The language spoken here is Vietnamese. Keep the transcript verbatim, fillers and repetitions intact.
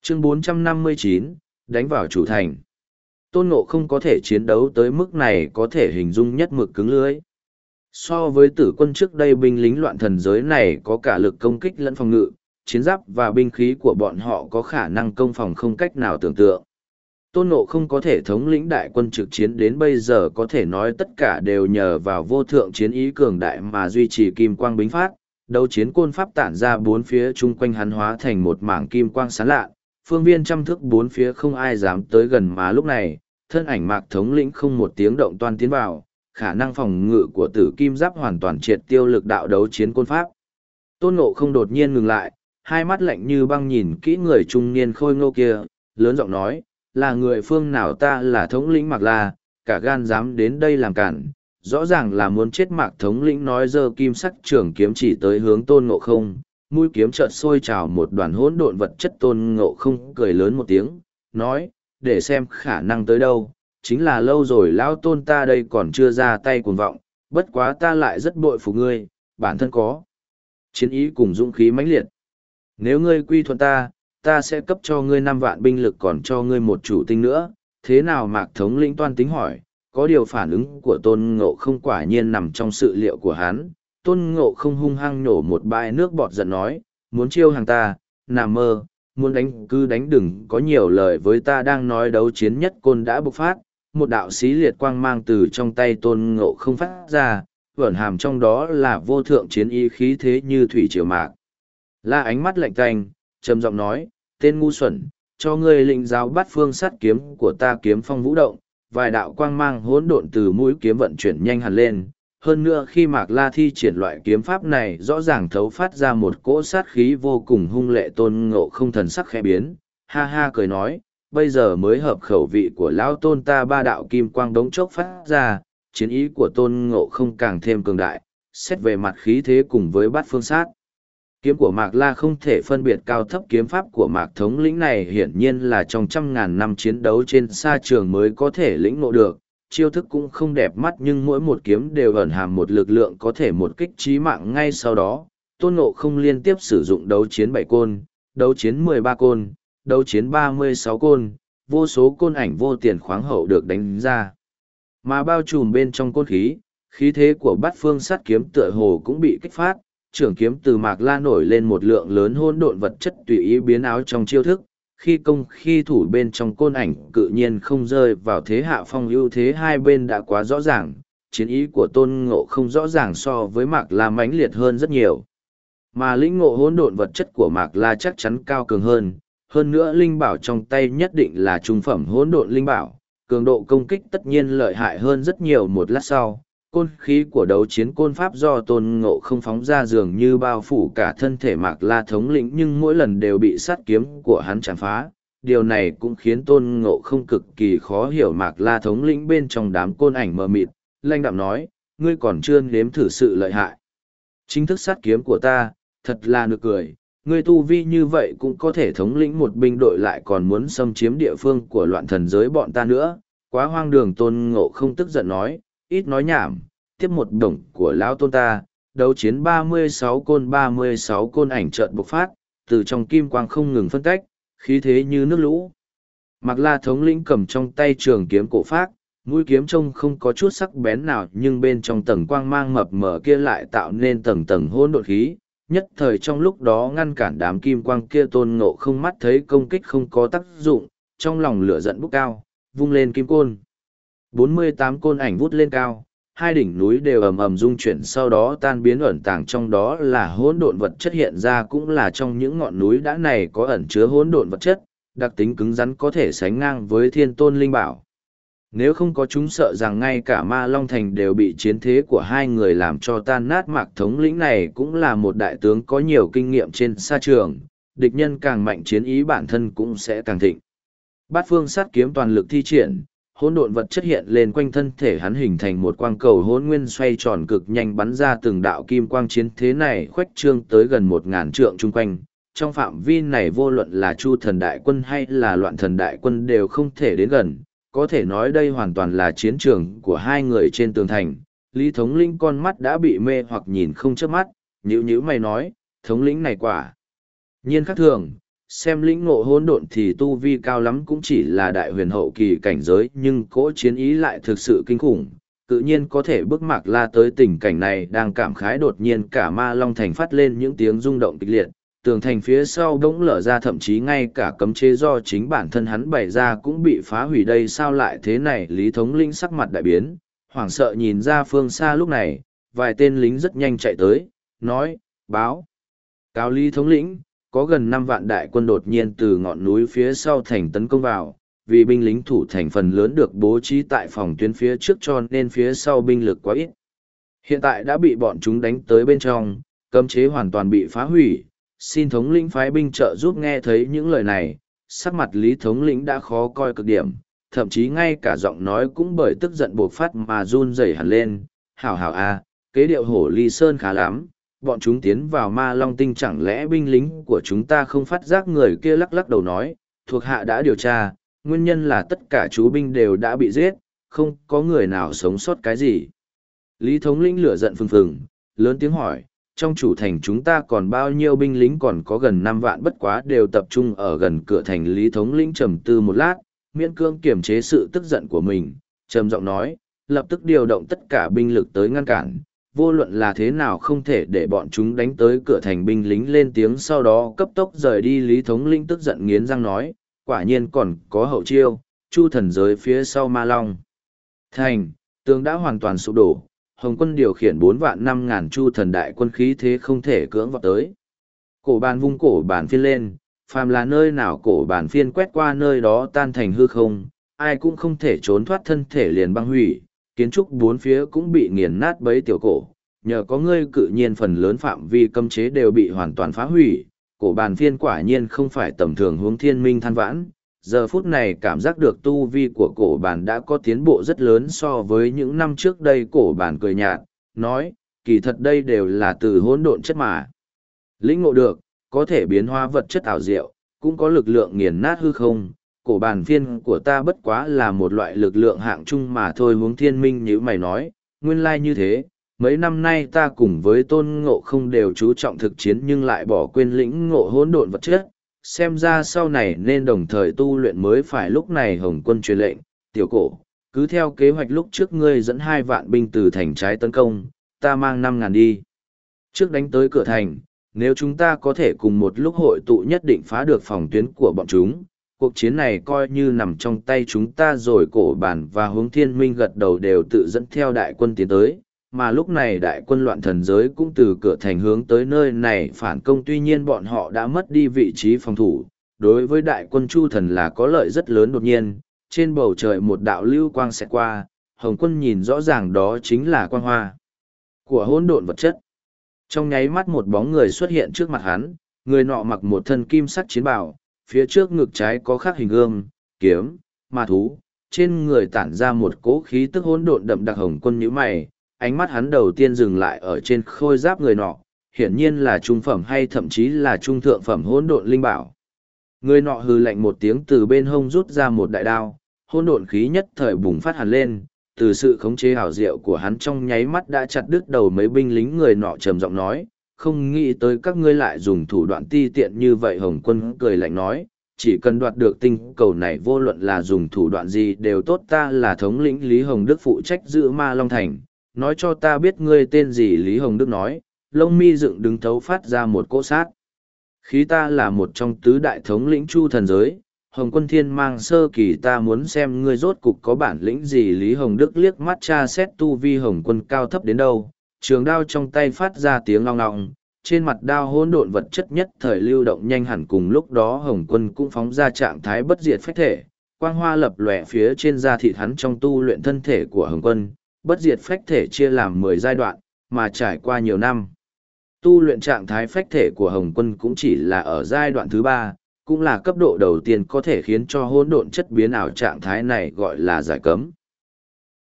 Chương bốn trăm năm mươi chín, đánh vào chủ thành. Tôn Ngộ không có thể chiến đấu tới mức này có thể hình dung nhất mực cứng lưới. So với tử quân trước đây binh lính loạn thần giới này có cả lực công kích lẫn phòng ngự, chiến giáp và binh khí của bọn họ có khả năng công phòng không cách nào tưởng tượng. Tôn Ngộ không có thể thống lĩnh đại quân trực chiến đến bây giờ có thể nói tất cả đều nhờ vào vô thượng chiến ý cường đại mà duy trì kim quang bính phát, đấu chiến côn pháp tản ra bốn phía chung quanh hắn hóa thành một mảng kim quang sáng lạ, phương viên trăm thước bốn phía không ai dám tới gần mà lúc này, thân ảnh Mạc thống lĩnh không một tiếng động toan tiến vào, khả năng phòng ngự của tử kim giáp hoàn toàn triệt tiêu lực đạo đấu chiến côn pháp. Tôn Ngộ không đột nhiên ngừng lại, hai mắt lạnh như băng nhìn kỹ người trung niên khôi ngô kia, lớn giọng nói, là người phương nào ta là thống lĩnh Mạc La, cả gan dám đến đây làm cản, rõ ràng là muốn chết. Mạc thống lĩnh nói giơ kim sắc trường kiếm chỉ tới hướng Tôn Ngộ không, mũi kiếm chợt sôi trào một đoàn hỗn độn vật chất. Tôn Ngộ không cười lớn một tiếng, nói, để xem khả năng tới đâu, chính là lâu rồi lão tôn ta đây còn chưa ra tay cuồng vọng, bất quá ta lại rất bội phục ngươi, bản thân có chiến ý cùng dũng khí mãnh liệt. Nếu ngươi quy thuận ta, ta sẽ cấp cho ngươi năm vạn binh lực còn cho ngươi một chủ tinh nữa. Thế nào? Mạc thống lĩnh toan tính hỏi, có điều phản ứng của Tôn Ngộ không quả nhiên nằm trong sự liệu của hắn. Tôn Ngộ không hung hăng nhổ một bãi nước bọt giận nói, muốn chiêu hàng ta, nằm mơ, muốn đánh cứ đánh, đừng có nhiều lời với ta. Đang nói đấu chiến nhất côn đã bộc phát, một đạo xí liệt quang mang từ trong tay Tôn Ngộ không phát ra, vẩn hàm trong đó là vô thượng chiến ý khí thế như thủy triều. Mạc La ánh mắt lạnh tanh, trầm giọng nói, tên ngu xuẩn, cho ngươi lĩnh giáo bát phương sát kiếm của ta. Kiếm phong vũ động, vài đạo quang mang hỗn độn từ mũi kiếm vận chuyển nhanh hẳn lên. Hơn nữa khi Mạc La thi triển loại kiếm pháp này rõ ràng thấu phát ra một cỗ sát khí vô cùng hung lệ. Tôn Ngộ không thần sắc khẽ biến, ha ha cười nói, bây giờ mới hợp khẩu vị của lão tôn ta. Ba đạo kim quang đống chốc phát ra, chiến ý của Tôn Ngộ không càng thêm cường đại, xét về mặt khí thế cùng với bát phương sát kiếm của Mạc La không thể phân biệt cao thấp. Kiếm pháp của Mạc thống lĩnh này hiển nhiên là trong trăm ngàn năm chiến đấu trên sa trường mới có thể lĩnh ngộ được, chiêu thức cũng không đẹp mắt nhưng mỗi một kiếm đều ẩn hàm một lực lượng có thể một kích chí mạng. Ngay sau đó, Tôn Ngộ không liên tiếp sử dụng đấu chiến bảy côn, đấu chiến mười ba côn, đấu chiến ba mươi sáu côn, vô số côn ảnh vô tiền khoáng hậu được đánh ra. Mà bao trùm bên trong côn khí, khí thế của bát phương sát kiếm tựa hồ cũng bị kích phát, trưởng kiếm từ Mạc La nổi lên một lượng lớn hỗn độn vật chất tùy ý biến áo trong chiêu thức, khi công khi thủ bên trong côn ảnh cự nhiên không rơi vào thế hạ phong. Ưu thế hai bên đã quá rõ ràng, chiến ý của Tôn Ngộ không rõ ràng so với Mạc La mãnh liệt hơn rất nhiều. Mà lĩnh ngộ hỗn độn vật chất của Mạc La chắc chắn cao cường hơn, hơn nữa linh bảo trong tay nhất định là trung phẩm hỗn độn linh bảo, cường độ công kích tất nhiên lợi hại hơn rất nhiều. Một lát sau, côn khí của đấu chiến côn pháp do Tôn Ngộ không phóng ra dường như bao phủ cả thân thể Mạc La thống lĩnh, nhưng mỗi lần đều bị sát kiếm của hắn chạm phá. Điều này cũng khiến Tôn Ngộ không cực kỳ khó hiểu. Mạc La thống lĩnh bên trong đám côn ảnh mờ mịt, lanh đạm nói, ngươi còn chưa nếm thử sự lợi hại chính thức sát kiếm của ta, thật là nực cười. Ngươi tu vi như vậy cũng có thể thống lĩnh một binh đội, lại còn muốn xâm chiếm địa phương của loạn thần giới bọn ta nữa, quá hoang đường. Tôn Ngộ không tức giận nói, ít nói nhảm, tiếp một đồng của lão tôn ta. Đấu chiến ba mươi sáu côn, ba mươi sáu côn ảnh chợt bộc phát, từ trong kim quang không ngừng phân cách, khí thế như nước lũ. Mạc La thống lĩnh cầm trong tay trường kiếm cổ phác, mũi kiếm trông không có chút sắc bén nào, nhưng bên trong tầng quang mang mập mờ kia lại tạo nên tầng tầng hỗn độn khí, nhất thời trong lúc đó ngăn cản đám kim quang kia. Tôn Ngộ không mắt thấy công kích không có tác dụng, trong lòng lửa giận bốc cao, vung lên kim côn. bốn mươi tám côn ảnh vút lên cao, hai đỉnh núi đều ầm ầm rung chuyển, sau đó tan biến. Ẩn tàng trong đó là hỗn độn vật chất, hiện ra cũng là trong những ngọn núi đã này có ẩn chứa hỗn độn vật chất, đặc tính cứng rắn có thể sánh ngang với thiên tôn linh bảo. Nếu không có chúng, sợ rằng ngay cả Ma Long Thành đều bị chiến thế của hai người làm cho tan nát. Mạc thống lĩnh này cũng là một đại tướng có nhiều kinh nghiệm trên sa trường, địch nhân càng mạnh chiến ý bản thân cũng sẽ càng thịnh. Bát phương sát kiếm toàn lực thi triển, hỗn độn vật chất hiện lên quanh thân thể hắn, hình thành một quang cầu hỗn nguyên xoay tròn cực nhanh, bắn ra từng đạo kim quang. Chiến thế này khuếch trương tới gần một ngàn trượng chung quanh. Trong phạm vi này vô luận là Chu thần đại quân hay là loạn thần đại quân đều không thể đến gần, có thể nói đây hoàn toàn là chiến trường của hai người trên tường thành. Lý thống lĩnh con mắt đã bị mê hoặc nhìn không chớp mắt, nhíu nhíu mày nói, thống lĩnh này quả nhiên khác thường, xem lĩnh ngộ hỗn độn thì tu vi cao lắm cũng chỉ là đại huyền hậu kỳ cảnh giới, nhưng cỗ chiến ý lại thực sự kinh khủng, tự nhiên có thể bước Mạc La tới tình cảnh này. Đang cảm khái, đột nhiên cả Ma Long Thành phát lên những tiếng rung động kịch liệt, tường thành phía sau bỗng lở ra, thậm chí ngay cả cấm chế do chính bản thân hắn bày ra cũng bị phá hủy. Đây sao lại thế này? Lý thống lĩnh sắc mặt đại biến, hoảng sợ nhìn ra phương xa. Lúc này vài tên lính rất nhanh chạy tới, nói: báo cáo Lý thống lĩnh, có gần năm vạn đại quân đột nhiên từ ngọn núi phía sau thành tấn công vào. Vì binh lính thủ thành phần lớn được bố trí tại phòng tuyến phía trước cho nên phía sau binh lực quá ít. Hiện tại đã bị bọn chúng đánh tới bên trong, cấm chế hoàn toàn bị phá hủy. Xin thống lĩnh phái binh trợ giúp. Nghe thấy những lời này, sắc mặt Lý thống lĩnh đã khó coi cực điểm, thậm chí ngay cả giọng nói cũng bởi tức giận bộc phát mà run rẩy hẳn lên. Hảo hảo a, kế điệu hổ ly sơn khá lắm, bọn chúng tiến vào Ma Long Tinh, chẳng lẽ binh lính của chúng ta không phát giác? Người kia lắc lắc đầu nói: thuộc hạ đã điều tra, nguyên nhân là tất cả chú binh đều đã bị giết, không có người nào sống sót cái gì. Lý thống lĩnh lửa giận phừng phừng, lớn tiếng hỏi: trong chủ thành chúng ta còn bao nhiêu binh lính? Còn có gần năm vạn, bất quá đều tập trung ở gần cửa thành. Lý thống lĩnh trầm tư một lát, miễn cưỡng kiềm chế sự tức giận của mình, trầm giọng nói: lập tức điều động tất cả binh lực tới ngăn cản, vô luận là thế nào không thể để bọn chúng đánh tới cửa thành. Binh lính lên tiếng sau đó cấp tốc rời đi. Lý thống lĩnh tức giận nghiến răng nói: quả nhiên còn có hậu chiêu. Chu thần giới phía sau Ma Long Thành, tường đã hoàn toàn sụp đổ. Hồng quân điều khiển bốn vạn năm ngàn chu thần đại quân, khí thế không thể cưỡng vào tới. Cổ bàn vung cổ bàn phiên lên, phàm là nơi nào cổ bàn phiên quét qua nơi đó tan thành hư không, ai cũng không thể trốn thoát, thân thể liền băng hủy, kiến trúc bốn phía cũng bị nghiền nát bấy tiểu cổ. Nhờ có ngươi cự nhiên phần lớn phạm vi cấm chế đều bị hoàn toàn phá hủy, cổ bàn phiên quả nhiên không phải tầm thường. Hướng Thiên Minh than vãn, giờ phút này cảm giác được tu vi của cổ bàn đã có tiến bộ rất lớn so với những năm trước đây. Cổ bàn cười nhạt, nói: kỳ thật đây đều là từ hỗn độn chất mà lĩnh ngộ được, có thể biến hóa vật chất ảo diệu, cũng có lực lượng nghiền nát hư không. Cổ bàn phiên của ta bất quá là một loại lực lượng hạng trung mà thôi. Hướng Thiên Minh nhíu mày nói: nguyên lai như thế, mấy năm nay ta cùng với Tôn Ngộ Không đều chú trọng thực chiến nhưng lại bỏ quên lĩnh ngộ hỗn độn vật chất, xem ra sau này nên đồng thời tu luyện mới phải. Lúc này Hồng quân truyền lệnh: tiểu cổ, cứ theo kế hoạch lúc trước ngươi dẫn hai vạn binh từ thành trái tấn công, ta mang năm ngàn đi trước đánh tới cửa thành. Nếu chúng ta có thể cùng một lúc hội tụ, nhất định phá được phòng tuyến của bọn chúng. Cuộc chiến này coi như nằm trong tay chúng ta rồi. Cổ bàn và Hướng Thiên Minh gật đầu, đều tự dẫn theo đại quân tiến tới. Mà lúc này đại quân loạn thần giới cũng từ cửa thành hướng tới nơi này phản công. Tuy nhiên bọn họ đã mất đi vị trí phòng thủ, đối với đại quân Chu thần là có lợi rất lớn. Đột nhiên trên bầu trời một đạo lưu quang xẹt qua, Hồng quân nhìn rõ ràng đó chính là quang hoa của hỗn độn vật chất. Trong nháy mắt một bóng người xuất hiện trước mặt hắn, người nọ mặc một thân kim sắc chiến bào, phía trước ngực trái có khắc hình gươm, kiếm, ma thú, trên người tản ra một cỗ khí tức hỗn độn đậm đặc. Hồng quân nhíu mày, ánh mắt hắn đầu tiên dừng lại ở trên khôi giáp người nọ, hiển nhiên là trung phẩm hay thậm chí là trung thượng phẩm hỗn độn linh bảo. Người nọ hừ lạnh một tiếng, từ bên hông rút ra một đại đao, hỗn độn khí nhất thời bùng phát hẳn lên. Từ sự khống chế hảo diệu của hắn trong nháy mắt đã chặt đứt đầu mấy binh lính. Người nọ trầm giọng nói: không nghĩ tới các ngươi lại dùng thủ đoạn ti tiện như vậy. Hồng quân cười lạnh nói: chỉ cần đoạt được tinh cầu này, vô luận là dùng thủ đoạn gì đều tốt. Ta là thống lĩnh Lý Hồng Đức, phụ trách giữ Ma Long Thành, nói cho ta biết ngươi tên gì? Lý Hồng Đức nói, lông mi dựng đứng thấu phát ra một cỗ sát khí: ta là một trong tứ đại thống lĩnh Chu thần giới, Hồng quân thiên mang sơ kỳ, ta muốn xem ngươi rốt cục có bản lĩnh gì. Lý Hồng Đức liếc mắt tra xét tu vi Hồng quân cao thấp đến đâu, trường đao trong tay phát ra tiếng long long, trên mặt đao hỗn độn vật chất nhất thời lưu động nhanh hẳn. Cùng lúc đó Hồng quân cũng phóng ra trạng thái bất diệt phách thể, quang hoa lập lòe phía trên da thịt hắn. Trong tu luyện thân thể của Hồng quân, bất diệt phách thể chia làm mười giai đoạn, mà trải qua nhiều năm tu luyện, trạng thái phách thể của Hồng quân cũng chỉ là ở giai đoạn thứ ba, cũng là cấp độ đầu tiên có thể khiến cho hỗn độn chất biến ảo. Trạng thái này gọi là giải cấm.